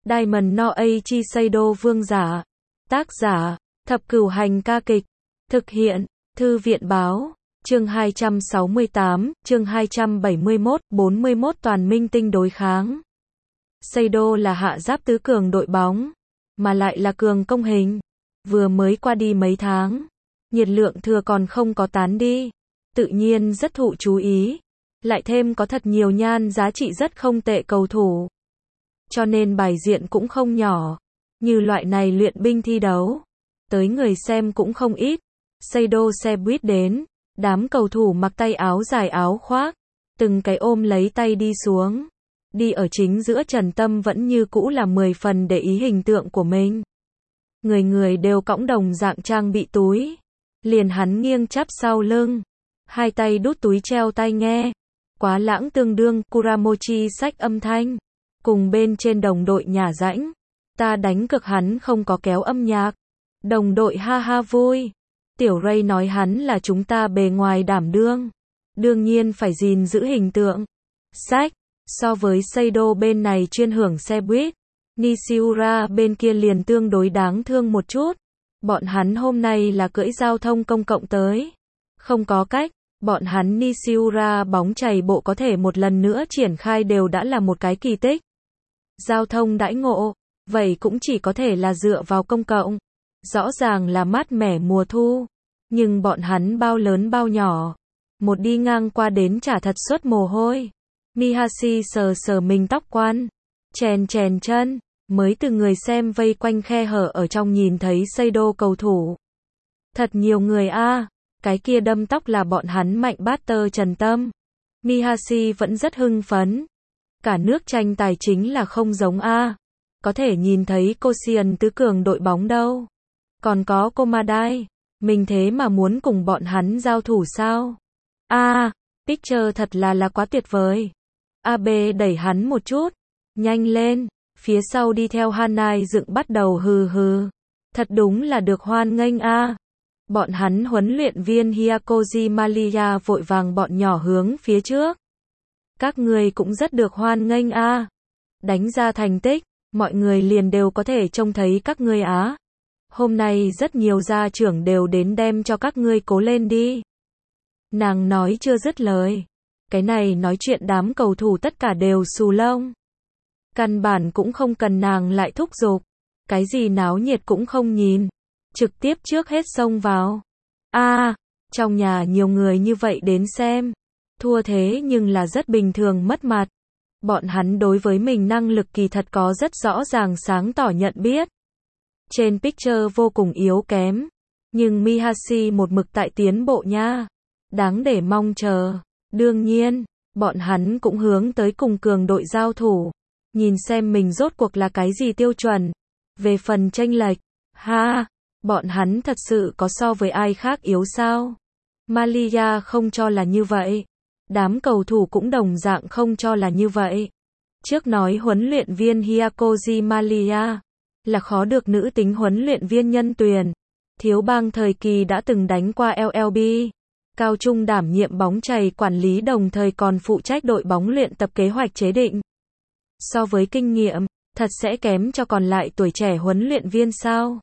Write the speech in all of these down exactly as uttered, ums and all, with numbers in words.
Diamond no Aichi Seido vương giả. Tác giả, Thập Cửu Hành ca kịch. Thực hiện, Thư viện báo. Chương hai trăm sáu mươi tám, chương hai trăm bảy mươi mốt, bốn mươi mốt toàn minh tinh đối kháng. Seido là hạ giáp tứ cường đội bóng, mà lại là cường công hình. Vừa mới qua đi mấy tháng, nhiệt lượng thừa còn không có tán đi, tự nhiên rất thụ chú ý. Lại thêm có thật nhiều nhan giá trị rất không tệ cầu thủ, cho nên bài diện cũng không nhỏ. Như loại này luyện binh thi đấu, tới người xem cũng không ít. Seido xe buýt đến, đám cầu thủ mặc tay áo dài áo khoác, từng cái ôm lấy tay đi xuống. Đi ở chính giữa Trần Tâm vẫn như cũ là mười phần để ý hình tượng của mình. Người người đều cõng đồng dạng trang bị túi. Liền hắn nghiêng chắp sau lưng, hai tay đút túi treo tai nghe. Quá lãng tương đương, Kuramochi sách âm thanh. Cùng bên trên đồng đội nhả rãnh. Ta đánh cực hắn không có kéo âm nhạc. Đồng đội ha ha vui. Tiểu Ray nói hắn là chúng ta bề ngoài đảm đương. Đương nhiên phải gìn giữ hình tượng. Sách, so với Seido bên này chuyên hưởng xe buýt, Nishiura bên kia liền tương đối đáng thương một chút. Bọn hắn hôm nay là cưỡi giao thông công cộng tới. Không có cách, bọn hắn Nishiura bóng chày bộ có thể một lần nữa triển khai đều đã là một cái kỳ tích. Giao thông đãi ngộ, vậy cũng chỉ có thể là dựa vào công cộng. Rõ ràng là mát mẻ mùa thu, nhưng bọn hắn bao lớn bao nhỏ. Một đi ngang qua đến chả thật suốt mồ hôi. Mihashi sờ sờ mình tóc quan, chèn chèn chân, mới từ người xem vây quanh khe hở ở trong nhìn thấy Seido cầu thủ. Thật nhiều người a, à. Cái kia đâm tóc là bọn hắn Mạnh Butter Trần Tâm. Mihashi vẫn rất hưng phấn. Cả nước tranh tài chính là không giống a. À. Có thể nhìn thấy Koshien tứ cường đội bóng đâu. Còn có Komadai, mình thế mà muốn cùng bọn hắn giao thủ sao? A, à, picture thật là là quá tuyệt vời. a bê đẩy hắn một chút, nhanh lên, phía sau đi theo Hanai dựng bắt đầu hừ hừ. Thật đúng là được hoan nghênh a. À. Bọn hắn huấn luyện viên Hyakoji Maria vội vàng bọn nhỏ hướng phía trước. Các người cũng rất được hoan nghênh a. À. Đánh ra thành tích, mọi người liền đều có thể trông thấy các ngươi á. Hôm nay rất nhiều gia trưởng đều đến đem cho các ngươi cố lên đi. Nàng nói chưa dứt lời. Cái này nói chuyện đám cầu thủ tất cả đều xù lông. Căn bản cũng không cần nàng lại thúc giục. Cái gì náo nhiệt cũng không nhìn. Trực tiếp trước hết xông vào. A, à, trong nhà nhiều người như vậy đến xem. Thua thế nhưng là rất bình thường mất mặt. Bọn hắn đối với mình năng lực kỳ thật có rất rõ ràng sáng tỏ nhận biết. Trên picture vô cùng yếu kém. Nhưng Mihashi một mực tại tiến bộ nha. Đáng để mong chờ. Đương nhiên, bọn hắn cũng hướng tới cùng cường đội giao thủ. Nhìn xem mình rốt cuộc là cái gì tiêu chuẩn. Về phần chênh lệch, ha, bọn hắn thật sự có so với ai khác yếu sao? Malia không cho là như vậy. Đám cầu thủ cũng đồng dạng không cho là như vậy. Trước nói huấn luyện viên Hyakoji Maria là khó được nữ tính huấn luyện viên nhân tuyển. Thiếu bang thời kỳ đã từng đánh qua lờ lờ bê. Cao trung đảm nhiệm bóng chày quản lý đồng thời còn phụ trách đội bóng luyện tập kế hoạch chế định. So với kinh nghiệm, thật sẽ kém cho còn lại tuổi trẻ huấn luyện viên sao?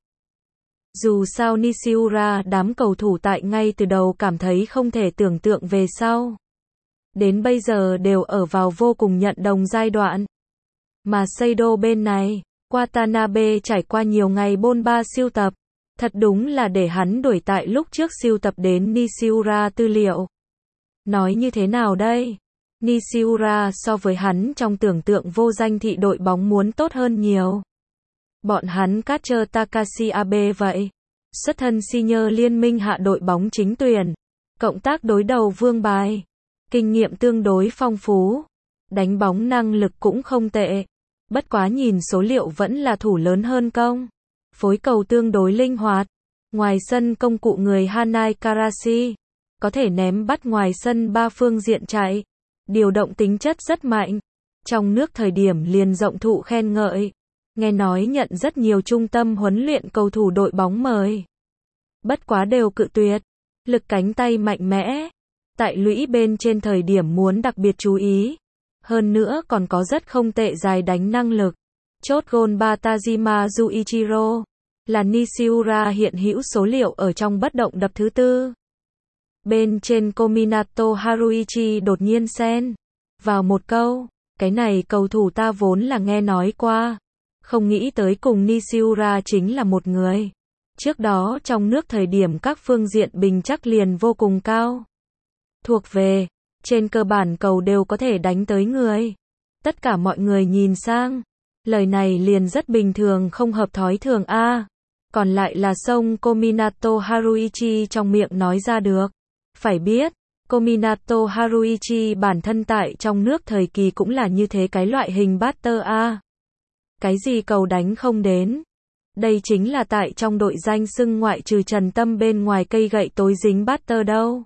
Dù sao Nishiura đám cầu thủ tại ngay từ đầu cảm thấy không thể tưởng tượng về sau. Đến bây giờ đều ở vào vô cùng nhận đồng giai đoạn. Mà Seido bên này, Watanabe trải qua nhiều ngày bôn ba siêu tập. Thật đúng là để hắn đuổi tại lúc trước siêu tập đến Nishiura tư liệu. Nói như thế nào đây? Nishiura so với hắn trong tưởng tượng vô danh thị đội bóng muốn tốt hơn nhiều. Bọn hắn Catcher Takashi Abe vậy. Xuất thân senior liên minh hạ đội bóng chính tuyển. Cộng tác đối đầu vương bài. Kinh nghiệm tương đối phong phú. Đánh bóng năng lực cũng không tệ. Bất quá nhìn số liệu vẫn là thủ lớn hơn công. Phối cầu tương đối linh hoạt. Ngoài sân công cụ người Hanai Karashi. Có thể ném bắt ngoài sân ba phương diện chạy. Điều động tính chất rất mạnh. Trong nước thời điểm liền rộng thụ khen ngợi. Nghe nói nhận rất nhiều trung tâm huấn luyện cầu thủ đội bóng mời. Bất quá đều cự tuyệt. Lực cánh tay mạnh mẽ. Tại lũy bên trên thời điểm muốn đặc biệt chú ý. Hơn nữa còn có rất không tệ dài đánh năng lực. Chốt gôn Batajima Yuichiro là Nishiura hiện hữu số liệu ở trong bất động đập thứ tư. Bên trên Kominato Haruichi đột nhiên xen vào một câu, cái này cầu thủ ta vốn là nghe nói qua, không nghĩ tới cùng Nishiura chính là một người. Trước đó trong nước thời điểm các phương diện bình chắc liền vô cùng cao. Thuộc về, trên cơ bản cầu đều có thể đánh tới người. Tất cả mọi người nhìn sang, lời này liền rất bình thường không hợp thói thường a. Còn lại là sông Kominato Haruichi trong miệng nói ra được. Phải biết, Kominato Haruichi bản thân tại trong nước thời kỳ cũng là như thế cái loại hình batter a. Cái gì cầu đánh không đến. Đây chính là tại trong đội danh xưng ngoại trừ Trần Tâm bên ngoài cây gậy tối dính batter đâu.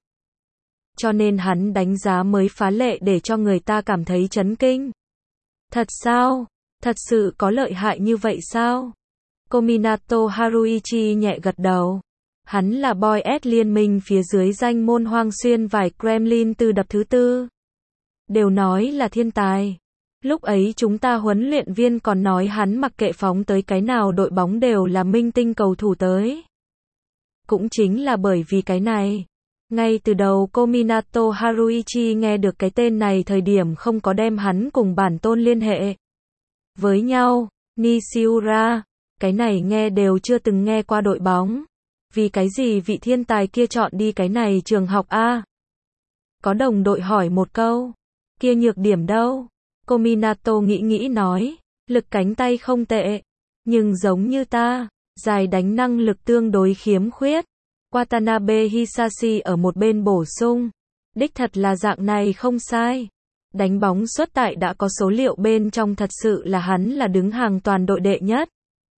Cho nên hắn đánh giá mới phá lệ để cho người ta cảm thấy chấn kinh. Thật sao? Thật sự có lợi hại như vậy sao? Kominato Haruichi nhẹ gật đầu. Hắn là Boy S liên minh phía dưới danh môn Hoang Xuyên vải Kremlin từ đập thứ tư. Đều nói là thiên tài. Lúc ấy chúng ta huấn luyện viên còn nói hắn mặc kệ phóng tới cái nào đội bóng đều là minh tinh cầu thủ tới. Cũng chính là bởi vì cái này. Ngay từ đầu Kominato Haruichi nghe được cái tên này thời điểm không có đem hắn cùng bản tôn liên hệ với nhau. Nishiura, cái này nghe đều chưa từng nghe qua đội bóng. Vì cái gì vị thiên tài kia chọn đi cái này trường học a? Có đồng đội hỏi một câu. Kia nhược điểm đâu? Kominato nghĩ nghĩ nói. Lực cánh tay không tệ. Nhưng giống như ta, dài đánh năng lực tương đối khiếm khuyết. Watanabe Hisashi ở một bên bổ sung. Đích thật là dạng này không sai. Đánh bóng xuất tại đã có số liệu bên trong thật sự là hắn là đứng hàng toàn đội đệ nhất.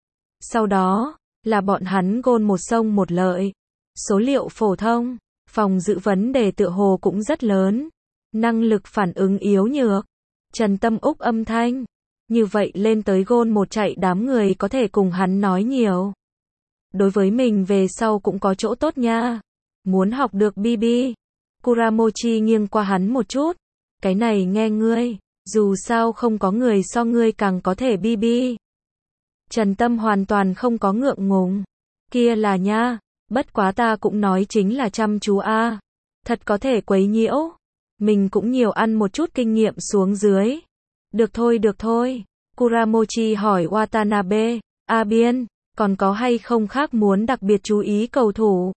Sau đó, là bọn hắn gôn một sông một lợi. Số liệu phổ thông, phòng giữ vấn đề tựa hồ cũng rất lớn. Năng lực phản ứng yếu nhược. Trần Tâm Úc âm thanh. Như vậy lên tới gôn một chạy đám người có thể cùng hắn nói nhiều. Đối với mình về sau cũng có chỗ tốt nha. Muốn học được bê bê. Kuramochi nghiêng qua hắn một chút. Cái này nghe ngươi, dù sao không có người so ngươi càng có thể bê bê. Trần Tâm hoàn toàn không có ngượng ngùng. Kia là nha, bất quá ta cũng nói chính là chăm chú a. Thật có thể quấy nhiễu. Mình cũng nhiều ăn một chút kinh nghiệm xuống dưới. Được thôi được thôi. Kuramochi hỏi Watanabe, A Biên, còn có hay không khác muốn đặc biệt chú ý cầu thủ?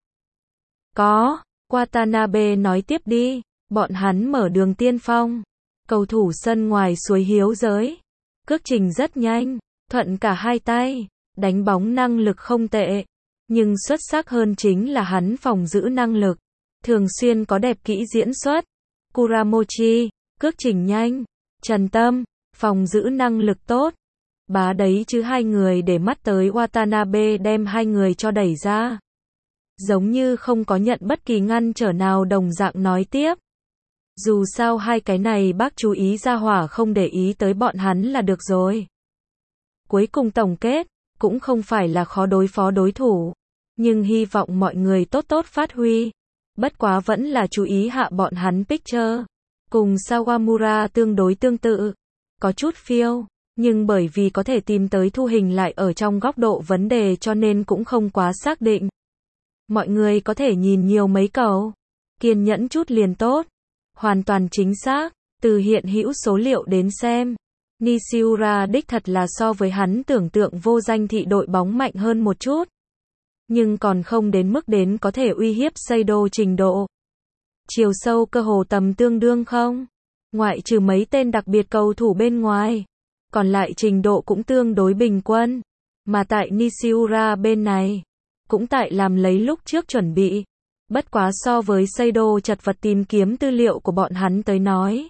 Có, Watanabe nói tiếp đi. Bọn hắn mở đường tiên phong. Cầu thủ sân ngoài suối hiếu giới. Cước trình rất nhanh, thuận cả hai tay. Đánh bóng năng lực không tệ. Nhưng xuất sắc hơn chính là hắn phòng giữ năng lực. Thường xuyên có đẹp kỹ diễn xuất. Kuramochi, cước trình nhanh. Trần Tâm, phòng giữ năng lực tốt. Bá đấy chứ hai người để mắt tới Watanabe đem hai người cho đẩy ra. Giống như không có nhận bất kỳ ngăn trở nào đồng dạng nói tiếp. Dù sao hai cái này bác chú ý ra hỏa không để ý tới bọn hắn là được rồi. Cuối cùng tổng kết, cũng không phải là khó đối phó đối thủ. Nhưng hy vọng mọi người tốt tốt phát huy. Bất quá vẫn là chú ý hạ bọn hắn picture. Cùng Sawamura tương đối tương tự. Có chút phiêu. Nhưng bởi vì có thể tìm tới thu hình lại ở trong góc độ vấn đề cho nên cũng không quá xác định. Mọi người có thể nhìn nhiều mấy cầu. Kiên nhẫn chút liền tốt. Hoàn toàn chính xác, từ hiện hữu số liệu đến xem. Nishiura đích thật là so với hắn tưởng tượng vô danh thị đội bóng mạnh hơn một chút. Nhưng còn không đến mức đến có thể uy hiếp Seido trình độ. Chiều sâu cơ hồ tầm tương đương không? Ngoại trừ mấy tên đặc biệt cầu thủ bên ngoài. Còn lại trình độ cũng tương đối bình quân. Mà tại Nishiura bên này, cũng tại làm lấy lúc trước chuẩn bị. Bất quá so với Seido chật vật tìm kiếm tư liệu của bọn hắn tới nói.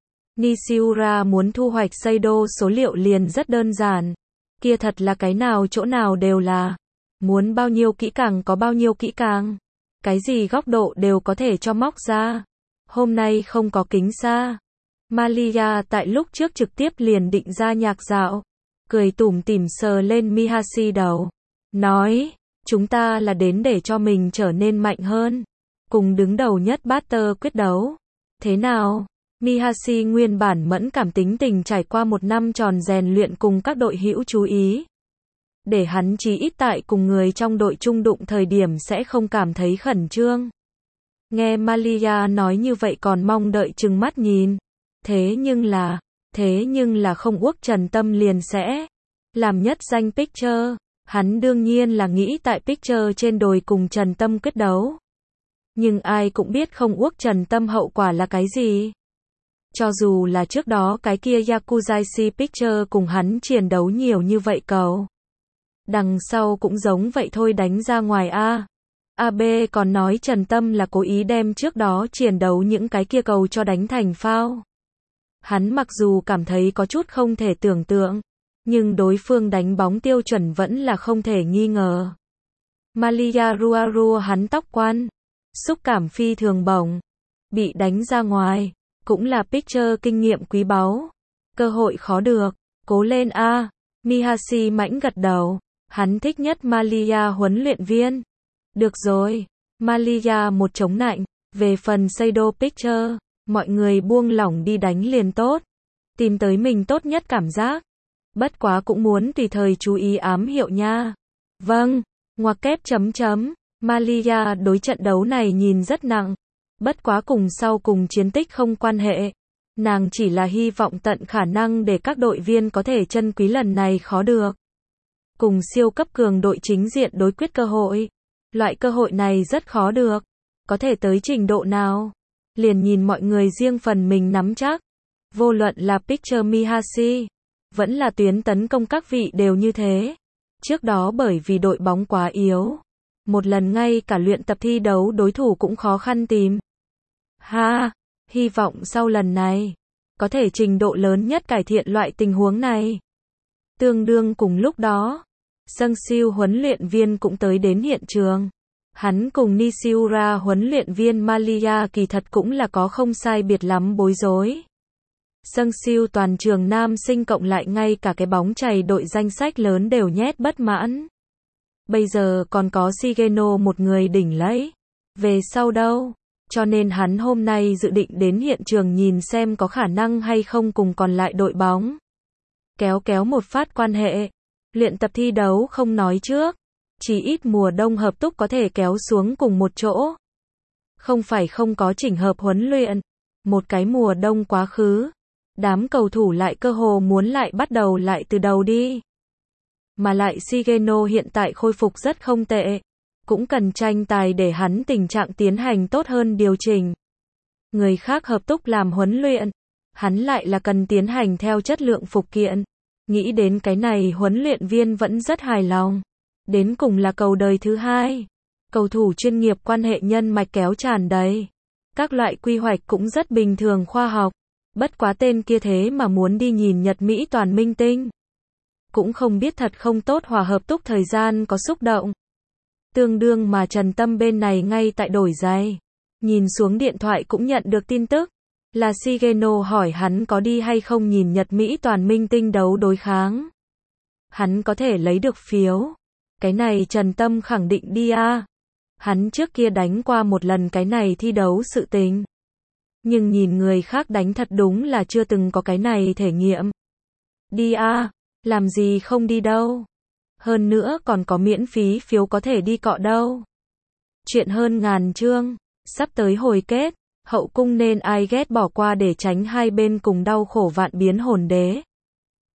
Nishiura muốn thu hoạch Seido số liệu liền rất đơn giản. Kia thật là cái nào chỗ nào đều là. Muốn bao nhiêu kỹ càng có bao nhiêu kỹ càng. Cái gì góc độ đều có thể cho móc ra. Hôm nay không có kính xa. Malia tại lúc trước trực tiếp liền định ra nhạc dạo. Cười tủm tỉm sờ lên Mihashi đầu. Nói, chúng ta là đến để cho mình trở nên mạnh hơn. Cùng đứng đầu nhất batter quyết đấu. Thế nào? Mihashi nguyên bản mẫn cảm tính tình trải qua một năm tròn rèn luyện cùng các đội hữu chú ý. Để hắn chí ít tại cùng người trong đội chung đụng thời điểm sẽ không cảm thấy khẩn trương. Nghe Malia nói như vậy còn mong đợi chừng mắt nhìn. Thế nhưng là, thế nhưng là không Uốc Trần Tâm liền sẽ làm nhất danh Picture. Hắn đương nhiên là nghĩ tại Picture trên đồi cùng Trần Tâm quyết đấu. Nhưng ai cũng biết không Uốc Trần Tâm hậu quả là cái gì. Cho dù là trước đó cái kia Yakuzaishi Picture cùng hắn chiến đấu nhiều như vậy cầu. Đằng sau cũng giống vậy thôi đánh ra ngoài A. a bê còn nói Trần Tâm là cố ý đem trước đó chiến đấu những cái kia cầu cho đánh thành phao. Hắn mặc dù cảm thấy có chút không thể tưởng tượng, nhưng đối phương đánh bóng tiêu chuẩn vẫn là không thể nghi ngờ. Malia rua rua hắn tóc quan, xúc cảm phi thường bổng, bị đánh ra ngoài, cũng là Picture kinh nghiệm quý báu. Cơ hội khó được, cố lên a. Mihashi mãnh gật đầu, hắn thích nhất Malia huấn luyện viên. Được rồi, Malia một chống nạnh, về phần Seido Picture, mọi người buông lỏng đi đánh liền tốt, tìm tới mình tốt nhất cảm giác. Bất quá cũng muốn tùy thời chú ý ám hiệu nha. Vâng, ngoặc kép chấm chấm, Malia đối trận đấu này nhìn rất nặng, bất quá cùng sau cùng chiến tích không quan hệ. Nàng chỉ là hy vọng tận khả năng để các đội viên có thể trân quý lần này khó được. Cùng siêu cấp cường đội chính diện đối quyết cơ hội. Loại cơ hội này rất khó được. Có thể tới trình độ nào? Liền nhìn mọi người riêng phần mình nắm chắc. Vô luận là Picture Mihashi, vẫn là tuyến tấn công các vị đều như thế. Trước đó bởi vì đội bóng quá yếu, một lần ngay cả luyện tập thi đấu đối thủ cũng khó khăn tìm. Ha, hy vọng sau lần này, có thể trình độ lớn nhất cải thiện loại tình huống này. Tương đương cùng lúc đó, Sung Siêu huấn luyện viên cũng tới đến hiện trường. Hắn cùng Nishiura huấn luyện viên Malia kỳ thật cũng là có không sai biệt lắm bối rối. Sung Siêu toàn trường nam sinh cộng lại ngay cả cái bóng chày đội danh sách lớn đều nhét bất mãn. Bây giờ còn có Shigeno một người đỉnh lấy. Về sau đâu? Cho nên hắn hôm nay dự định đến hiện trường nhìn xem có khả năng hay không cùng còn lại đội bóng. Kéo kéo một phát quan hệ. Luyện tập thi đấu không nói trước. Chỉ ít mùa đông hợp túc có thể kéo xuống cùng một chỗ. Không phải không có chỉnh hợp huấn luyện. Một cái mùa đông quá khứ. Đám cầu thủ lại cơ hồ muốn lại bắt đầu lại từ đầu đi. Mà lại Shigeno hiện tại khôi phục rất không tệ. Cũng cần tranh tài để hắn tình trạng tiến hành tốt hơn điều chỉnh. Người khác hợp túc làm huấn luyện. Hắn lại là cần tiến hành theo chất lượng phục kiện. Nghĩ đến cái này huấn luyện viên vẫn rất hài lòng. Đến cùng là cầu đời thứ hai. Cầu thủ chuyên nghiệp quan hệ nhân mạch kéo tràn đầy. Các loại quy hoạch cũng rất bình thường khoa học. Bất quá tên kia thế mà muốn đi nhìn Nhật Mỹ toàn minh tinh. Cũng không biết thật không tốt hòa hợp túc thời gian có xúc động. Tương đương mà Trần Tâm bên này ngay tại đổi giày. Nhìn xuống điện thoại cũng nhận được tin tức. Là Shigeno hỏi hắn có đi hay không nhìn Nhật Mỹ toàn minh tinh đấu đối kháng. Hắn có thể lấy được phiếu. Cái này Trần Tâm khẳng định đi a. Hắn trước kia đánh qua một lần cái này thi đấu sự tình. Nhưng nhìn người khác đánh thật đúng là chưa từng có cái này thể nghiệm. Đi a, làm gì không đi đâu. Hơn nữa còn có miễn phí phiếu có thể đi cọ đâu. Chuyện hơn ngàn chương, sắp tới hồi kết, hậu cung nên ai ghét bỏ qua để tránh hai bên cùng đau khổ vạn biến hồn đế.